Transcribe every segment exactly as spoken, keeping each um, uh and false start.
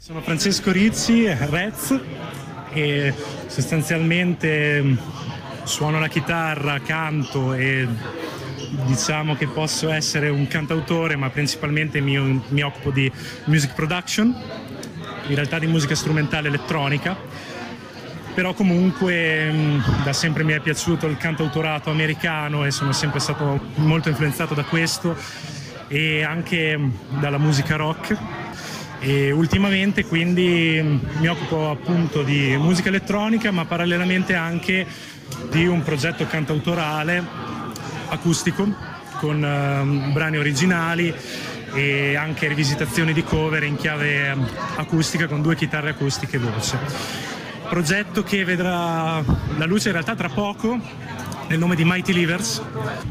Sono Francesco Rizzi, Rez, e sostanzialmente suono la chitarra, canto e diciamo che posso essere un cantautore, ma principalmente mi, mi occupo di music production, in realtà di musica strumentale elettronica, però comunque da sempre mi è piaciuto il cantautorato americano e sono sempre stato molto influenzato da questo e anche dalla musica rock. E ultimamente quindi mi occupo appunto di musica elettronica, ma parallelamente anche di un progetto cantautorale acustico con uh, brani originali e anche rivisitazioni di cover in chiave acustica con due chitarre acustiche e voce. Progetto che vedrà la luce in realtà tra poco, nel nome di Mighty Livers,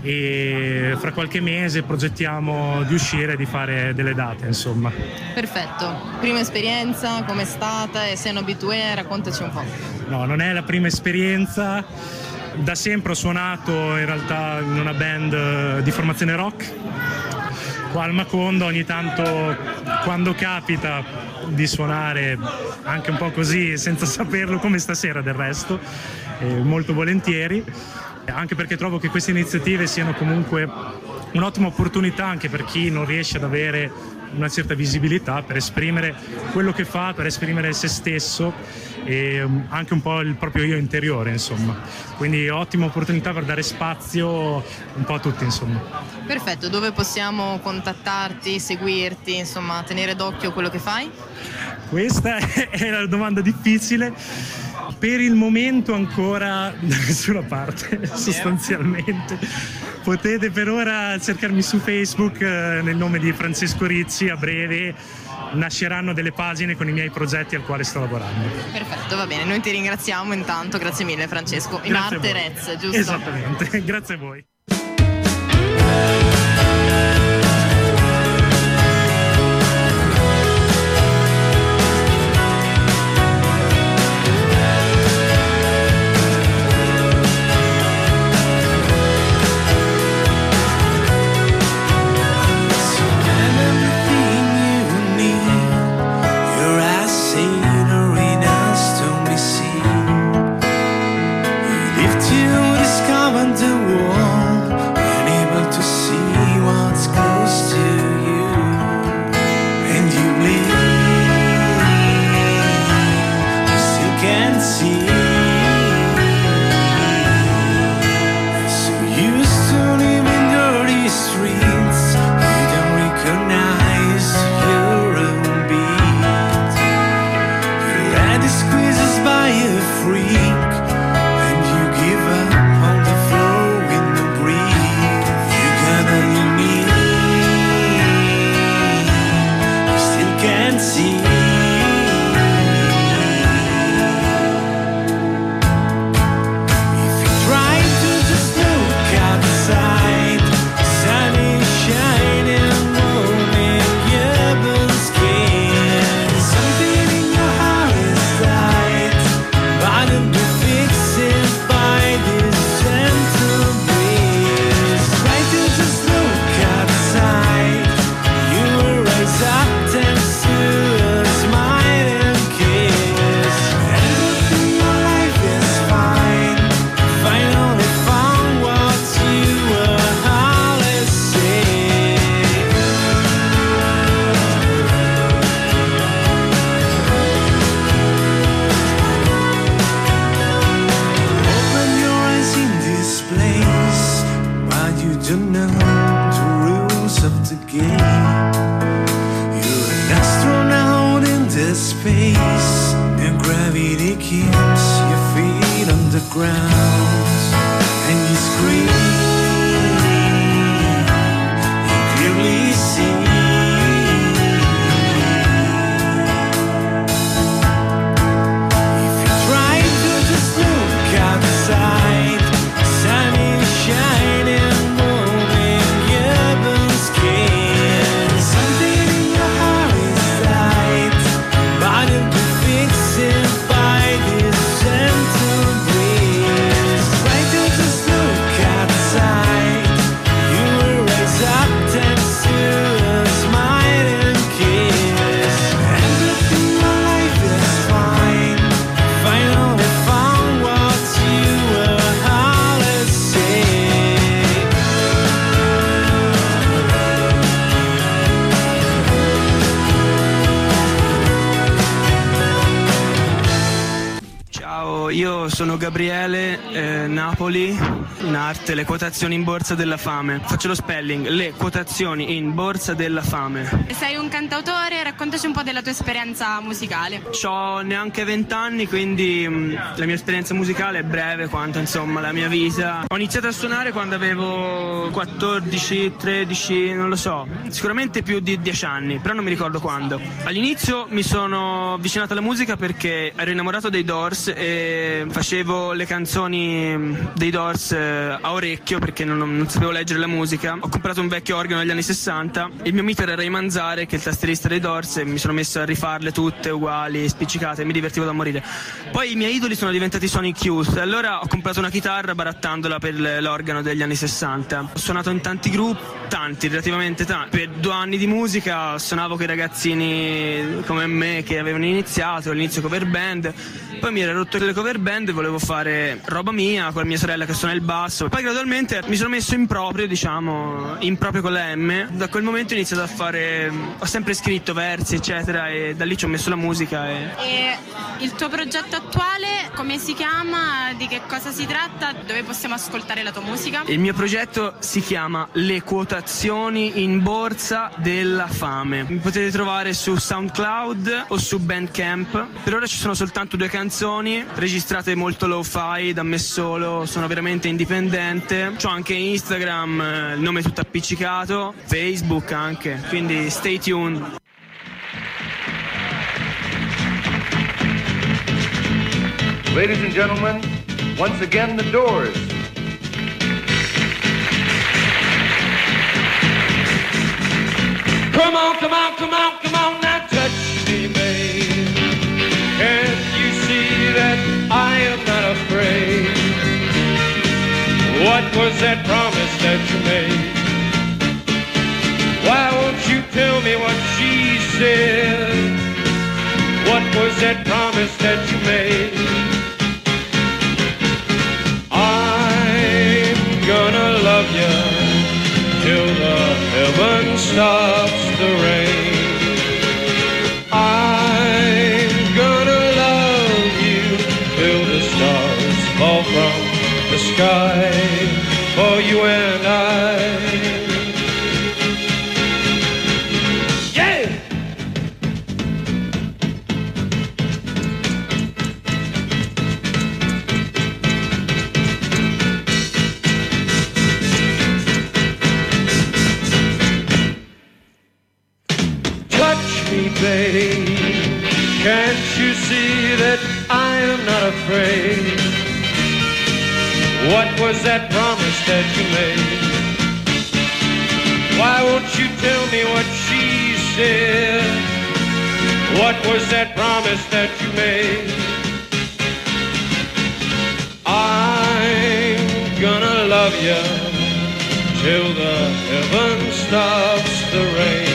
e fra qualche mese progettiamo di uscire e di fare delle date, insomma. Perfetto. Prima esperienza, com'è stata? E sei un abitué? Raccontaci un po'. No, non è la prima esperienza. Da sempre ho suonato in realtà in una band di formazione rock. Qua al Macondo ogni tanto, quando capita di suonare anche un po' così, senza saperlo, come stasera del resto, eh, molto volentieri. Anche perché trovo che queste iniziative siano comunque un'ottima opportunità anche per chi non riesce ad avere una certa visibilità, per esprimere quello che fa, per esprimere se stesso e anche un po' il proprio io interiore, insomma. Quindi ottima opportunità per dare spazio un po' a tutti, insomma. Perfetto, dove possiamo contattarti, seguirti, insomma, tenere d'occhio quello che fai? Questa è la domanda difficile. Per il momento ancora da nessuna parte, sostanzialmente. Potete per ora cercarmi su Facebook eh, nel nome di Francesco Rizzi. A breve nasceranno delle pagine con i miei progetti al quale sto lavorando. Perfetto, va bene. Noi ti ringraziamo intanto. Grazie mille, Francesco. In Grazie arte Rez, giusto? Esattamente. Grazie a voi. By the fixing by this gentle breeze. sono Gabriele, eh, Napoli, in arte le quotazioni in borsa della fame. Faccio lo spelling, le quotazioni in borsa della fame. Sei un cantautore, raccontaci un po' della tua esperienza musicale. C'ho neanche vent'anni, quindi mh, la mia esperienza musicale è breve quanto insomma la mia vita. Ho iniziato a suonare quando avevo quattordici, tredici, non lo so, sicuramente più di dieci anni, però non mi ricordo quando. All'inizio mi sono avvicinato alla musica perché ero innamorato dei Doors e facevo le canzoni dei Doors a orecchio perché non, non sapevo leggere la musica. Ho comprato un vecchio organo degli anni sessanta, il mio mito era Ray Manzare, che è il tastierista dei Doors, e mi sono messo a rifarle tutte uguali, spiccicate, e mi divertivo da morire. Poi i miei idoli sono diventati Sonic Youth e allora ho comprato una chitarra barattandola per l'organo degli anni sessanta. Ho suonato in tanti gruppi, tanti, relativamente tanti. Per due anni di musica suonavo con i ragazzini come me che avevano iniziato, all'inizio cover band, poi mi ero rotto le cover band e volevo fare roba mia con mia sorella che suona il basso. Poi gradualmente mi sono messo in proprio, diciamo, in proprio con la M. Da quel momento ho iniziato a fare, ho sempre scritto versi eccetera e da lì ci ho messo la musica. E, e il tuo progetto attuale come si chiama? Di che cosa si tratta? Dove possiamo ascoltare la tua musica? Il mio progetto si chiama Le quotazioni in borsa della fame. Mi potete trovare su SoundCloud o su Bandcamp. Per ora ci sono soltanto due canzoni registrate molto lo-fi da me solo, sono veramente indipendente. C'ho anche Instagram, il nome è tutto appiccicato, Facebook anche, quindi stay tuned. Ladies and gentlemen, once again the Doors. Come on, come on, come on, come on, now touch me, babe. Can't you see that I am not afraid? What was that promise that you made? Why won't you tell me what she said? What was that promise that you made? I'm gonna love you till the heaven stops the rain. I'm gonna love you till the stars fall from the sky for you and I. Yeah! Babe, can't you see that I am not afraid? What was that promise that you made? Why won't you tell me what she said? What was that promise that you made? I'm gonna love you till the heaven stops the rain.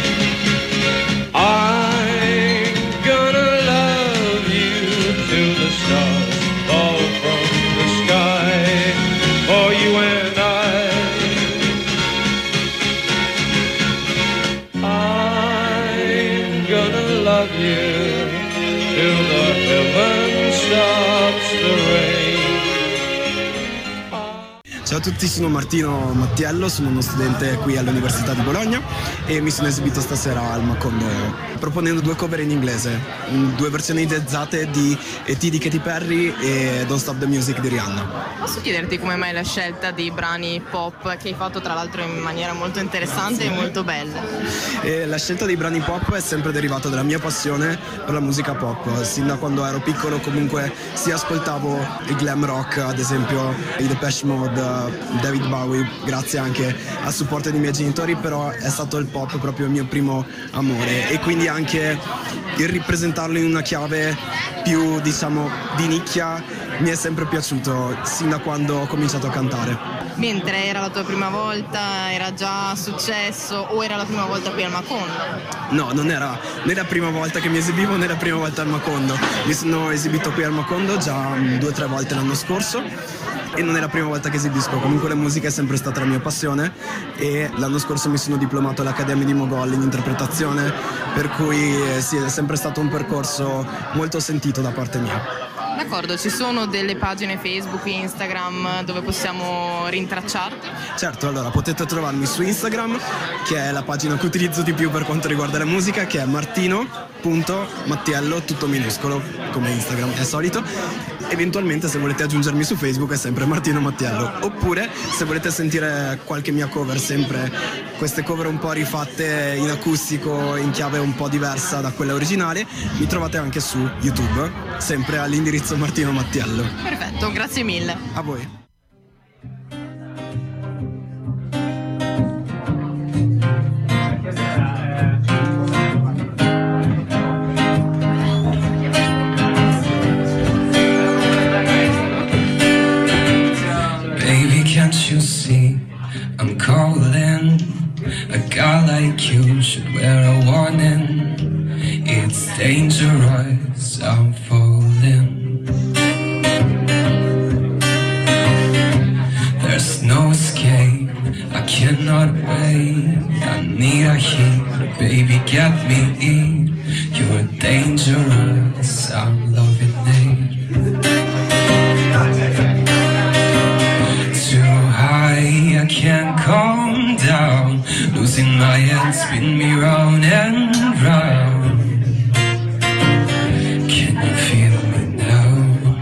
I'm gonna love you till the stars fall from the sky for you and I. I'm gonna love you till the heaven stops the rain. Ciao a tutti, sono Martino Mattiello, sono uno studente qui all'Università di Bologna e mi sono esibito stasera al Macondo proponendo due cover in inglese, due versioni idezzate di E T di Katy Perry e Don't Stop the Music di Rihanna. Posso chiederti come mai la scelta di brani pop che hai fatto tra l'altro in maniera molto interessante e molto bella? E la scelta dei brani pop è sempre derivata dalla mia passione per la musica pop. Sin da quando ero piccolo comunque sì, ascoltavo il glam rock, ad esempio i Depeche Mode, David Bowie, grazie anche al supporto dei miei genitori, però è stato il pop proprio il mio primo amore e quindi anche il ripresentarlo in una chiave più, diciamo, di nicchia mi è sempre piaciuto sin da quando ho cominciato a cantare. Mentre era la tua prima volta, era già successo o era la prima volta qui al Macondo? No, non era né la prima volta che mi esibivo né la prima volta al Macondo. Mi sono esibito qui al Macondo già due o tre volte l'anno scorso e non è la prima volta che esibisco. Comunque la musica è sempre stata la mia passione e l'anno scorso mi sono diplomato all'Accademia di Mogol in interpretazione, per cui eh, sì, è sempre stato un percorso molto sentito da parte mia. D'accordo, ci sono delle pagine Facebook, Instagram dove possiamo rintracciarti? Certo, allora potete trovarmi su Instagram, che è la pagina che utilizzo di più per quanto riguarda la musica, che è martino punto mattiello, tutto minuscolo, come Instagram è solito. Eventualmente, se volete aggiungermi su Facebook, è sempre Martino Mattiello. Oppure, se volete sentire qualche mia cover, sempre queste cover un po' rifatte in acustico, in chiave un po' diversa da quella originale, mi trovate anche su YouTube, sempre all'indirizzo Martino Mattiello. Perfetto, grazie mille. A voi. Can't you see I'm calling? A guy like you should wear a warning. It's dangerous, I'm falling. There's no escape, I cannot wait. I need a hit, baby get me in. You're dangerous, I'm loving it. I can't calm down, losing my head, spin me round and round. Can you feel me now?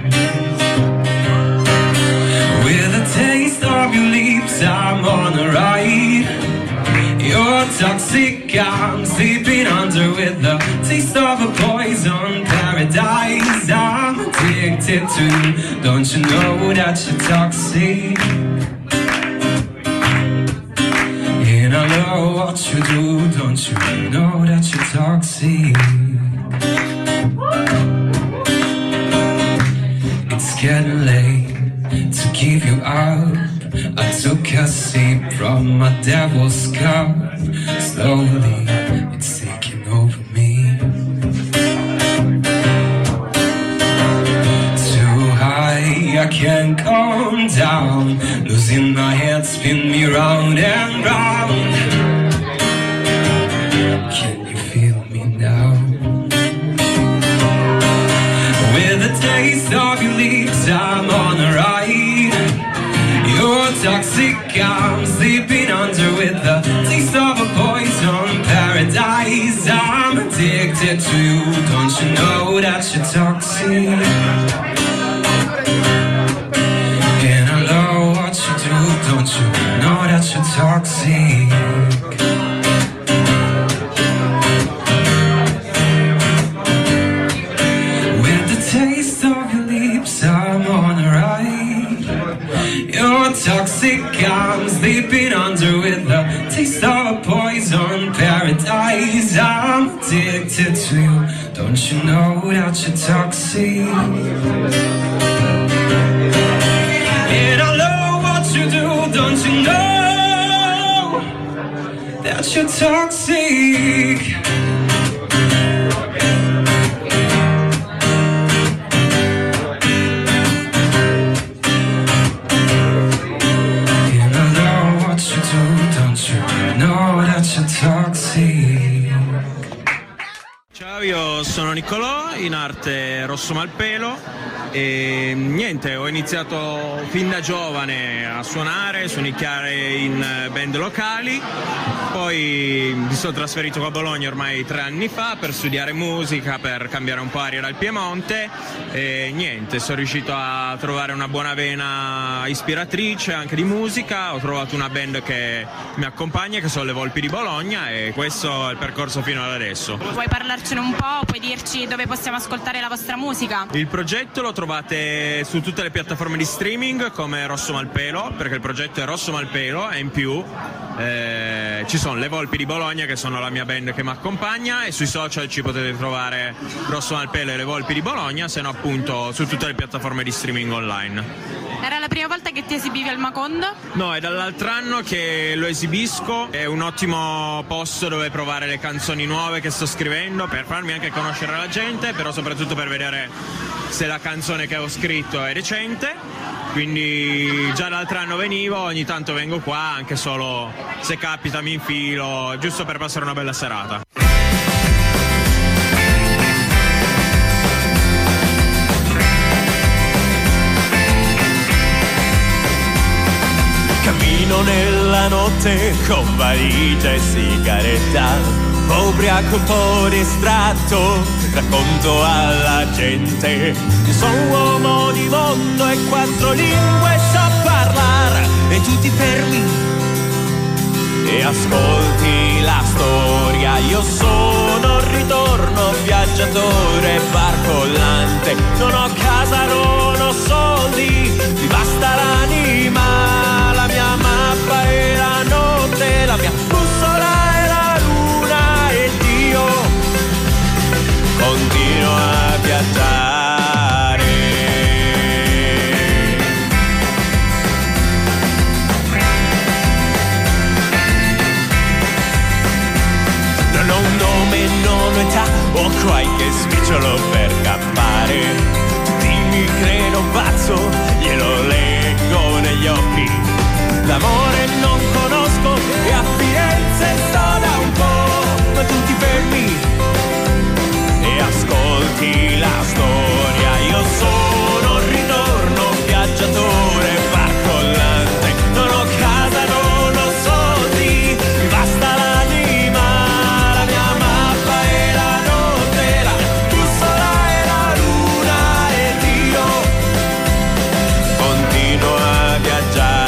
With a taste of your lips, I'm on a ride. You're toxic, I'm sleeping under with the taste of a poison paradise. I'm addicted to you, don't you know that you're toxic? And I know what you do, don't you know that you're toxic? It's getting late to give you up. I took a sip from my devil's cup. Slowly, it's taking over me. Too high, I can't calm down. Losing my head, spin me round and round. Can you feel me now? With a taste of your lips, I'm on a ride. You're toxic, I'm sleeping under with the taste of a poison paradise. I'm addicted to you, don't you know that you're toxic? And I know what you do, don't you know that you're toxic? With the taste of your lips, I'm on a ride. You're toxic, I'm sleeping under with the taste of a poison paradise. I'm addicted to you, don't you know that you're toxic? And I know what you do, don't you know that you're toxic? Ciao, io sono Niccolò, in arte Rosso Malpelo, e niente, ho iniziato fin da giovane a suonare, suonicchiare in band locali, poi mi sono trasferito qua a Bologna ormai tre anni fa per studiare musica, per cambiare un po' aria dal Piemonte, e niente, sono riuscito a trovare una buona vena ispiratrice anche di musica, ho trovato una band che mi accompagna, che sono le Volpi di Bologna, e questo è il percorso fino ad adesso. Vuoi parlarcene un po'? Puoi dirci dove possiamo ascoltare la vostra musica? Il progetto lo trovate su tutte le piattaforme di streaming come Rosso Malpelo, perché il progetto è Rosso Malpelo, e in più eh, ci sono le Volpi di Bologna, che sono la mia band che mi accompagna, e sui social ci potete trovare Rosso Malpelo e le Volpi di Bologna, se no appunto su tutte le piattaforme di streaming online. Era la prima volta che ti esibivi al Macondo? No, è dall'altro anno che lo esibisco, è un ottimo posto dove provare le canzoni nuove che sto scrivendo, per farmi anche conoscere la gente, però soprattutto per vedere se la canzone che ho scritto è recente. Quindi già l'altro anno venivo, ogni tanto vengo qua, anche solo se capita mi infilo, giusto per passare una bella serata. notte con valigia e sigaretta, ubriaco un po' distratto, racconto alla gente. Io sono un uomo di mondo e quattro lingue so parlare, e tu ti fermi e ascolti la storia. Io sono il ritorno, viaggiatore barcollante, non ho casa, non ho soldi, mi basta l'anima, la mia mappa e la notte, la mia bussola e la luna, ed io continuo a viaggiare. Non ho un nome, non ho età, ho qualche spicciolo per campare. Tutti mi credo pazzo, glielo leggo negli occhi. L'amore non conosco e a Firenze sto da un po', ma tu ti fermi e ascolti la storia. Io sono il ritorno, viaggiatore barcollante, non ho casa, non ho soldi, mi basta l'anima, la mia mappa e la notte, la bussola e la luna, ed io continuo a viaggiare.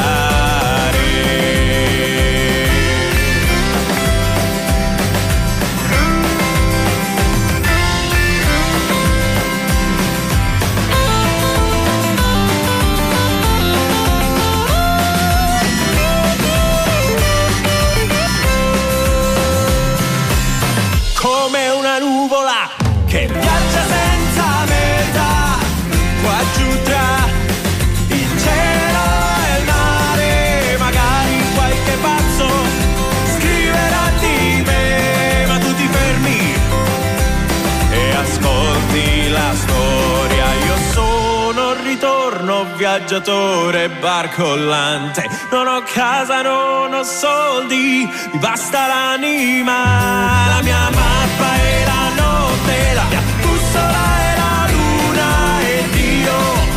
Come una nuvola che viaggia senza meta, qua giù tra il cielo e il mare. Magari qualche pazzo scriverà di me, ma tu ti fermi e ascolti la storia. Io sono il ritorno, viaggiatore barcollante, non ho casa, non ho soldi, mi basta l'anima, la mia mappa e la notte, la mia bussola e la luna, ed io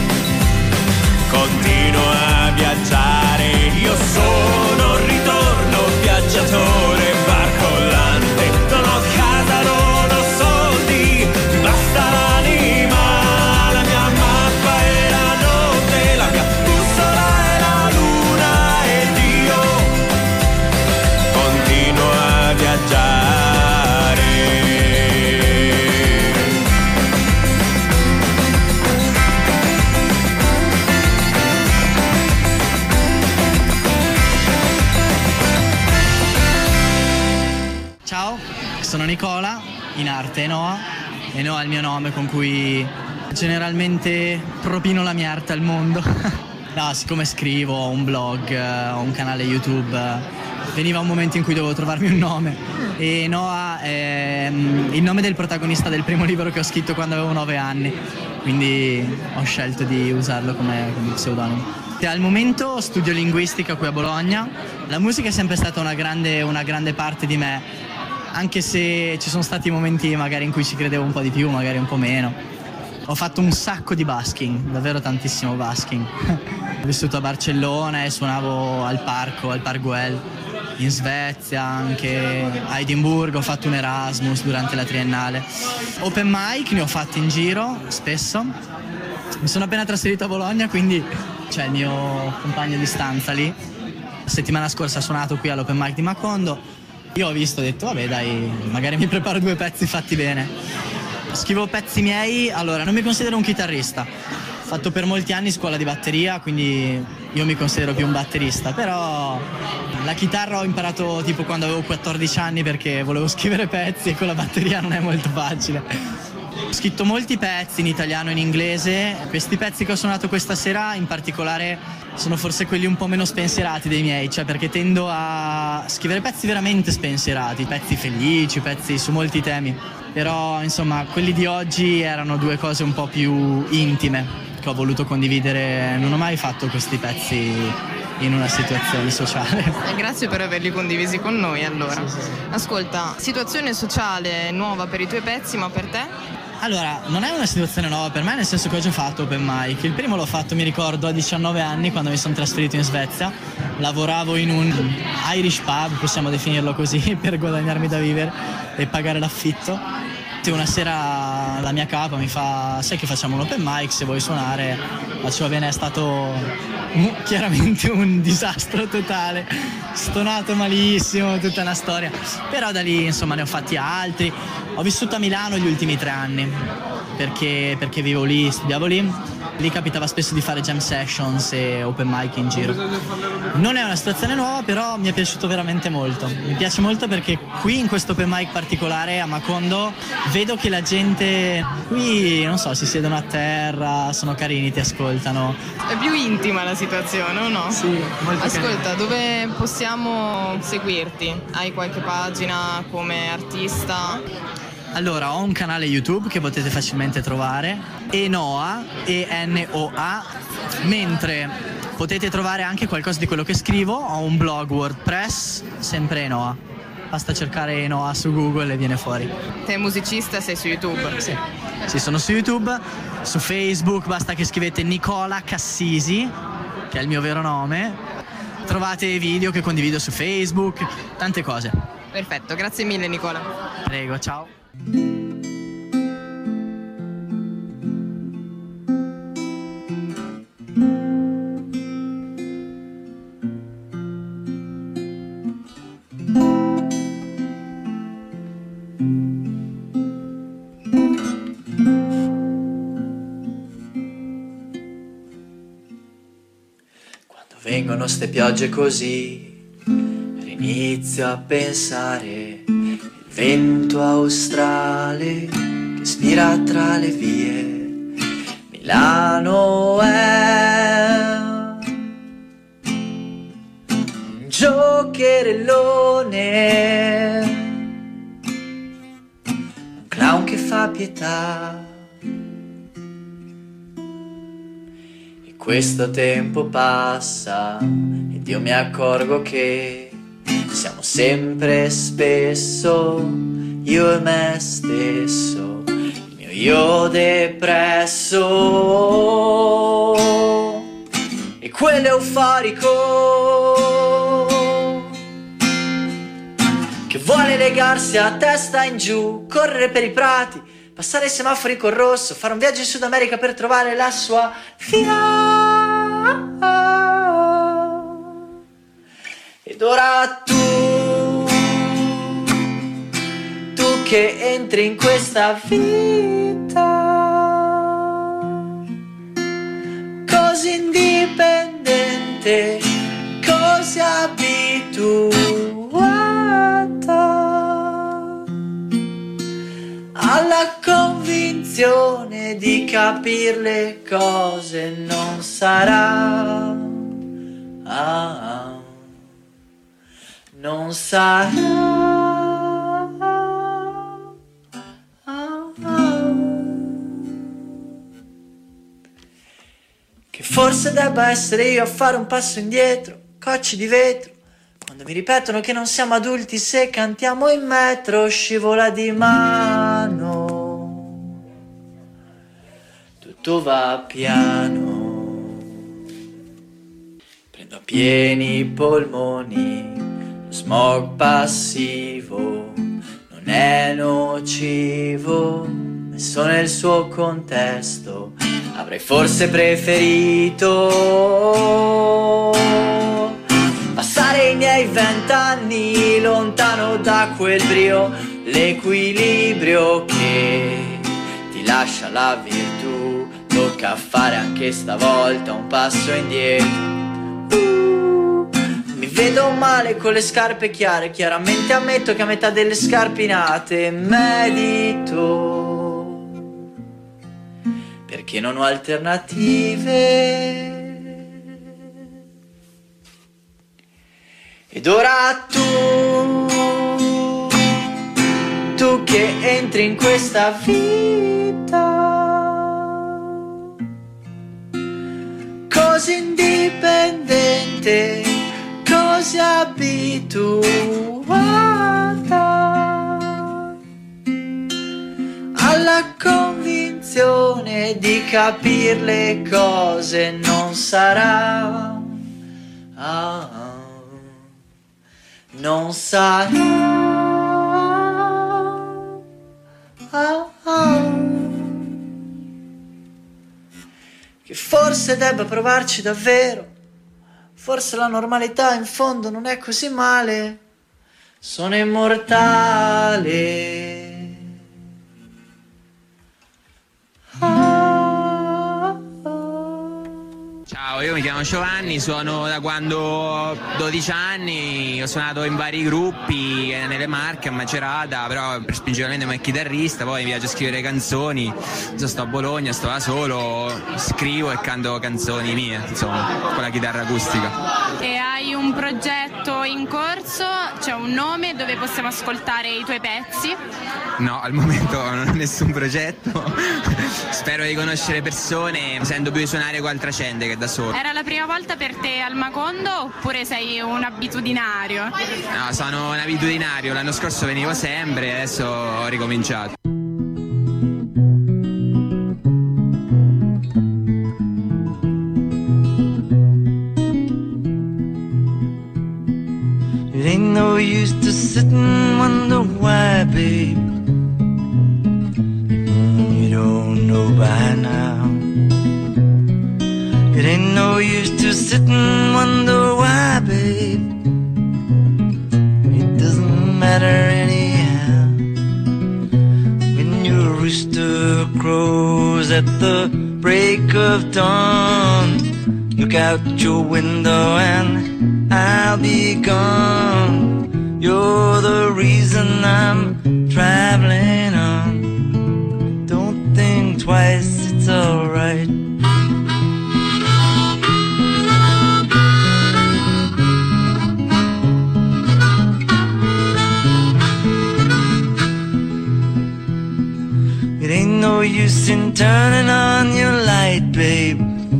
continuo a viaggiare. Io sono il ritorno, viaggiatore barcollante, non ho casa, non ho soldi, mi basta l'anima, la mia mappa e la notte, la mia bussola e la luna, ed io continuo a viaggiare. Ciao, sono Nicola, in arte Noah, e Noah è il mio nome con cui generalmente propino la mia arte al mondo. No, siccome scrivo, ho un blog, ho un canale YouTube, veniva un momento in cui dovevo trovarmi un nome, e Noah è il nome del protagonista del primo libro che ho scritto quando avevo nove anni, quindi ho scelto di usarlo come, come pseudonimo. Al momento studio linguistica qui a Bologna. La musica è sempre stata una grande, una grande parte di me, anche se ci sono stati momenti magari in cui ci credevo un po' di più, magari un po' meno. Ho fatto un sacco di busking, davvero tantissimo busking. Ho vissuto a Barcellona e suonavo al parco, al Park Güell, in Svezia, anche a Edimburgo. Ho fatto un Erasmus durante la triennale. Open mic ne ho fatti in giro, spesso. Mi sono appena trasferito a Bologna, quindi c'è il mio compagno di stanza lì. La settimana scorsa ha suonato qui all'Open mic di Macondo. Io ho visto, ho detto, vabbè dai, magari mi preparo due pezzi fatti bene. Scrivo pezzi miei, allora, non mi considero un chitarrista. Ho fatto per molti anni scuola di batteria, quindi io mi considero più un batterista, però la chitarra ho imparato tipo quando avevo quattordici anni perché volevo scrivere pezzi e con la batteria non è molto facile. Ho scritto molti pezzi in italiano e in inglese. Questi pezzi che ho suonato questa sera in particolare sono forse quelli un po' meno spensierati dei miei, cioè perché tendo a scrivere pezzi veramente spensierati, pezzi felici, pezzi su molti temi. Però insomma quelli di oggi erano due cose un po' più intime che ho voluto condividere. Non ho mai fatto questi pezzi in una situazione sociale. Grazie per averli condivisi con noi allora. Sì, sì, sì. Ascolta, situazione sociale nuova per i tuoi pezzi, ma per te? Allora, non è una situazione nuova per me, nel senso che ho già fatto open mic. Il primo l'ho fatto, mi ricordo, a diciannove anni, quando mi sono trasferito in Svezia. Lavoravo in un Irish pub, possiamo definirlo così, per guadagnarmi da vivere e pagare l'affitto. Una sera la mia capa mi fa: sai che facciamo un open mic, se vuoi suonare? Faccio: va bene. È stato un, chiaramente un disastro totale, stonato malissimo, tutta una storia. Però da lì insomma ne ho fatti altri. Ho vissuto a Milano gli ultimi tre anni perché, perché vivo lì, studiavo lì. Lì capitava spesso di fare jam sessions e open mic in giro. Non è una situazione nuova, però mi è piaciuto veramente molto. Mi piace molto perché qui in questo open mic particolare a Macondo vedo che la gente qui, non so, si siedono a terra, sono carini, ti ascoltano. È più intima la situazione, o no? Sì, molto Ascolta, carino. dove possiamo seguirti? Hai qualche pagina come artista? Allora, ho un canale YouTube che potete facilmente trovare, Enoa, E N O A, mentre potete trovare anche qualcosa di quello che scrivo. Ho un blog WordPress, sempre Enoa. Basta cercare Enoa su Google e viene fuori. Te musicista, sei su YouTube? Sì. Sì, sono su YouTube, su Facebook, basta che scrivete Nicola Cassisi, che è il mio vero nome. Trovate video che condivido su Facebook, tante cose. Perfetto, grazie mille Nicola. Prego, ciao. Quando vengono ste piogge così, rinizio a pensare il vento australe che spira tra le vie. Milano è un giocherellone, un clown che fa pietà. E questo tempo passa ed io mi accorgo che siamo sempre spesso io e me stesso, il mio io depresso e quello euforico che vuole legarsi a testa in giù, correre per i prati, passare i semafori col rosso, fare un viaggio in Sud America per trovare la sua via. Ed ora tu, tu che entri in questa vita così indipendente, così abituata alla convinzione di capire le cose, non sarà, ah, non sarà. Che forse debba essere io a fare un passo indietro, cocci di vetro, quando mi ripetono che non siamo adulti se cantiamo in metro, scivola di mano, tutto va piano, prendo a pieni i polmoni, lo smog passivo non è nocivo, messo nel suo contesto. Avrei forse preferito passare i miei vent'anni lontano da quel brio, l'equilibrio che ti lascia la virtù. Tocca fare anche stavolta un passo indietro. Uh, mi vedo male con le scarpe chiare, chiaramente ammetto che a metà delle scarpinate medito, perché non ho alternative. Ed ora tu, tu che entri in questa vita così indipendente, così abituata alla convinzione questione di capire le cose, non sarà, ah, non sarà, ah, ah, che forse debba provarci davvero, forse la normalità in fondo non è così male, sono immortale. Ciao, io mi chiamo Giovanni, suono da quando ho dodici anni, ho suonato in vari gruppi nelle Marche, a Macerata, però principalmente come chitarrista, poi mi piace scrivere canzoni, adesso sto a Bologna, sto da solo, scrivo e canto canzoni mie, insomma, con la chitarra acustica. E hai un progetto in corso, c'è un nome dove possiamo ascoltare i tuoi pezzi? No, al momento non ho nessun progetto, spero di conoscere persone, sento più di suonare con altra gente che da solo. Era la prima volta per te al Macondo oppure sei un abitudinario? No, sono un abitudinario, l'anno scorso venivo sempre, adesso ho ricominciato. It ain't no use to sit and wonder why, babe. You don't know by now. It ain't no use to sit and wonder why, babe. It doesn't matter anyhow. When your rooster crows at the break of dawn, look out your window and I'll be gone. You're the reason I'm traveling on. Don't think twice, it's alright. It ain't no use in turning on your light, babe.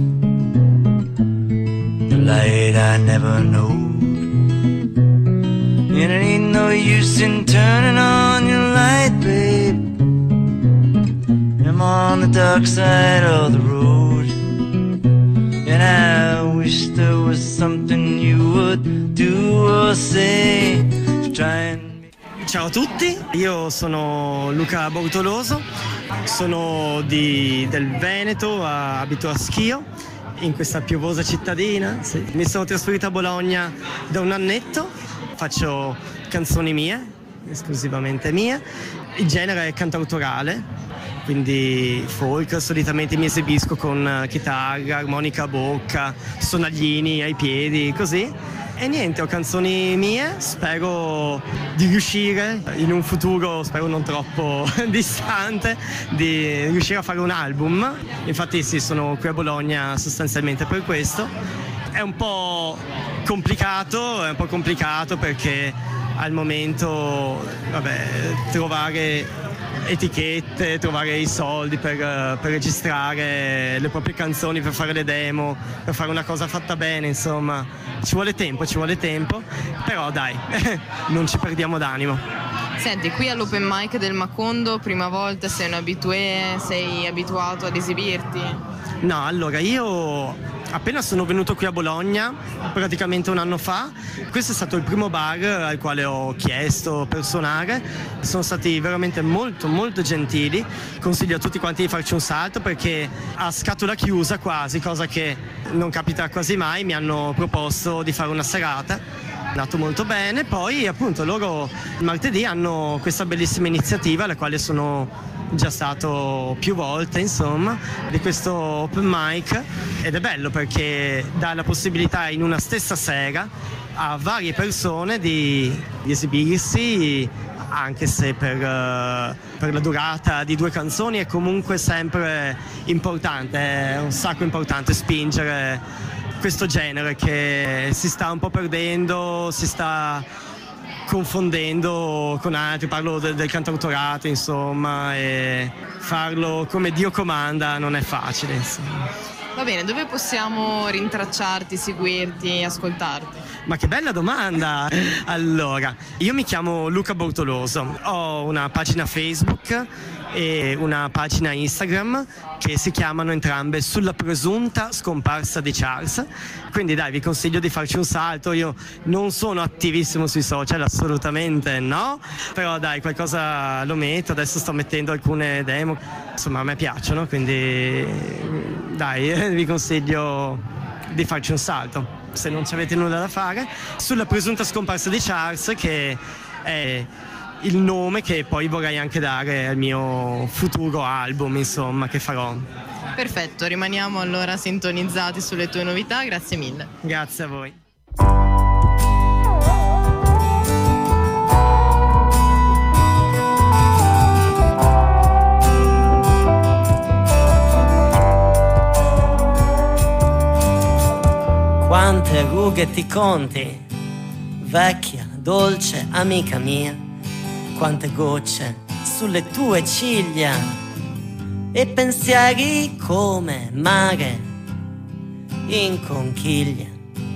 The light I never know. And it ain't no use in turning on your light, babe. I'm on the dark side of the road, and I wish there was something you would do or say to try and... Ciao a tutti, io sono Luca Bortoloso, sono di, del Veneto, abito a Schio, in questa piovosa cittadina. Sì. Mi sono trasferito a Bologna da un annetto, faccio canzoni mie, esclusivamente mie, il genere è cantautorale, quindi folk, solitamente mi esibisco con chitarra, armonica a bocca, sonaglini ai piedi, così. E niente, ho canzoni mie, spero di riuscire in un futuro, spero non troppo distante, di riuscire a fare un album. Infatti sì, sono qui a Bologna sostanzialmente per questo. È un po' complicato, è un po' complicato perché al momento, vabbè, trovare etichette, trovare i soldi per, per registrare le proprie canzoni, per fare le demo, per fare una cosa fatta bene, insomma, ci vuole tempo, ci vuole tempo, però dai, non ci perdiamo d'animo. Senti, qui all'open mic del Macondo, prima volta, sei un habitué, sei abituato ad esibirti? No, allora io appena sono venuto qui a Bologna, praticamente un anno fa, questo è stato il primo bar al quale ho chiesto per suonare, sono stati veramente molto molto gentili, consiglio a tutti quanti di farci un salto perché a scatola chiusa quasi, cosa che non capita quasi mai, mi hanno proposto di fare una serata. È andato molto bene, poi appunto loro martedì hanno questa bellissima iniziativa alla quale sono già stato più volte, insomma, di questo open mic, ed è bello perché dà la possibilità in una stessa sera a varie persone di, di esibirsi, anche se per, uh, per la durata di due canzoni è comunque sempre importante, è un sacco importante spingere questo genere che si sta un po' perdendo, si sta confondendo con altri, parlo del, del cantautorato, insomma, e farlo come Dio comanda non è facile, insomma. Va bene, dove possiamo rintracciarti, seguirti, ascoltarti? Ma che bella domanda! Allora, io mi chiamo Luca Bortoloso, ho una pagina Facebook e una pagina Instagram che si chiamano entrambe Sulla presunta scomparsa di Charles. Quindi dai, vi consiglio di farci un salto. Io non sono attivissimo sui social, assolutamente no, però dai, qualcosa lo metto. Adesso sto mettendo alcune demo, insomma a me piacciono, quindi dai, vi consiglio di farci un salto se non ci avete nulla da fare. Sulla presunta scomparsa di Charles, che è il nome che poi vorrei anche dare al mio futuro album, insomma, che farò. Perfetto, rimaniamo allora sintonizzati sulle tue novità, grazie mille. Grazie a voi. Quante rughe ti conti, vecchia, dolce amica mia, quante gocce sulle tue ciglia e pensieri come mare in conchiglia.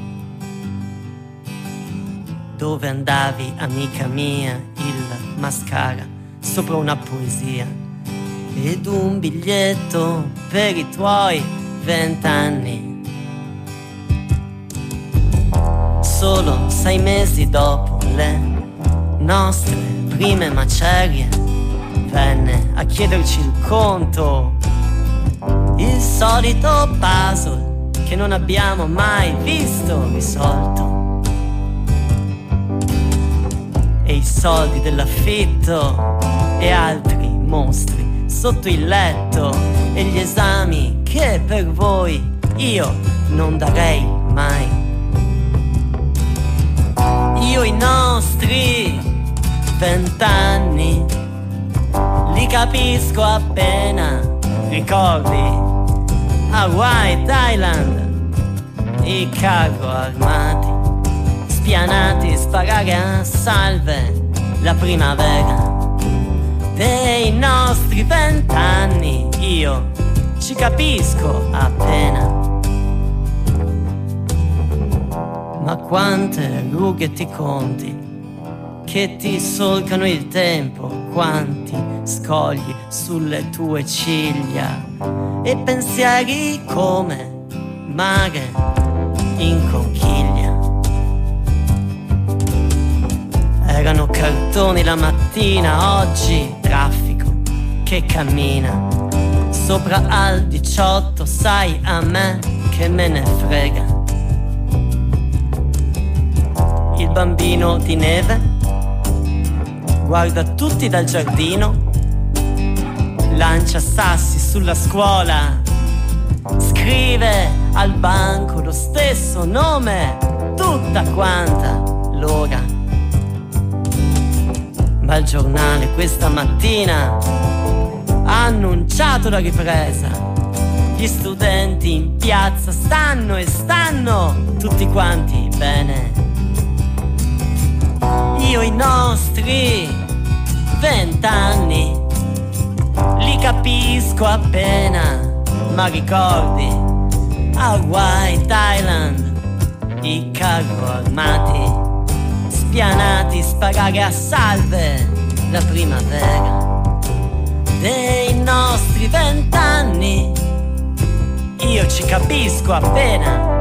Dove andavi, amica mia, il mascara sopra una poesia ed un biglietto per i tuoi vent'anni. Solo sei mesi dopo le nostre prime macerie venne a chiederci il conto, il solito puzzle che non abbiamo mai visto risolto, e i soldi dell'affitto e altri mostri sotto il letto, e gli esami che per voi io non darei mai. Io i nostri vent'anni li capisco appena, ricordi Hawaii, Thailand, i carro armati, spianati, sparare a salve la primavera dei nostri vent'anni. Io ci capisco appena. Ma quante rughe ti conti che ti solcano il tempo, quanti scogli sulle tue ciglia e pensieri come mare in conchiglia. Erano cartoni la mattina, oggi traffico che cammina sopra al diciotto, sai a me che me ne frega. Il bambino di neve guarda tutti dal giardino, lancia sassi sulla scuola, scrive al banco lo stesso nome tutta quanta l'ora. Ma il giornale questa mattina ha annunciato la ripresa. Gli studenti in piazza stanno e stanno tutti quanti bene. Io i nostri vent'anni li capisco appena, ma ricordi Hawaii, Thailand, i carro armati, spianati, sparare a salve la primavera dei nostri vent'anni. Io ci capisco appena.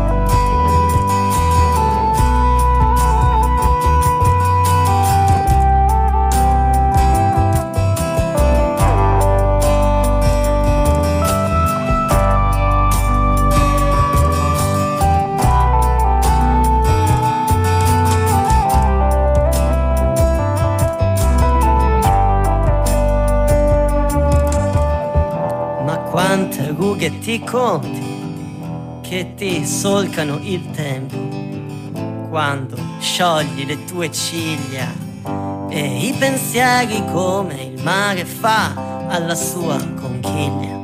Quante rughe ti conti che ti solcano il tempo quando sciogli le tue ciglia e i pensieri come il mare fa alla sua conchiglia.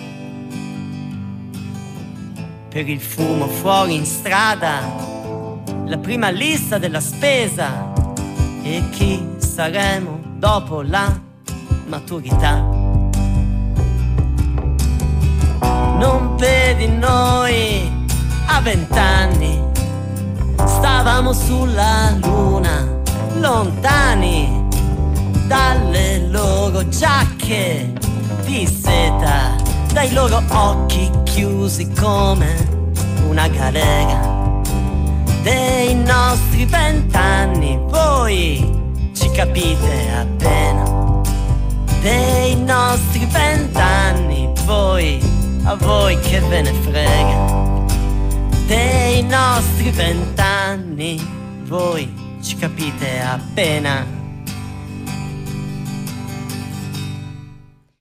Per il fumo fuori in strada, la prima lista della spesa e chi saremo dopo la maturità. Non vedi noi a vent'anni stavamo sulla luna, lontani dalle loro loro giacche di seta, dai loro occhi chiusi come una galera, dei nostri vent'anni voi ci capite appena, dei nostri vent'anni voi, a voi che ve ne frega, dei nostri vent'anni voi ci capite appena.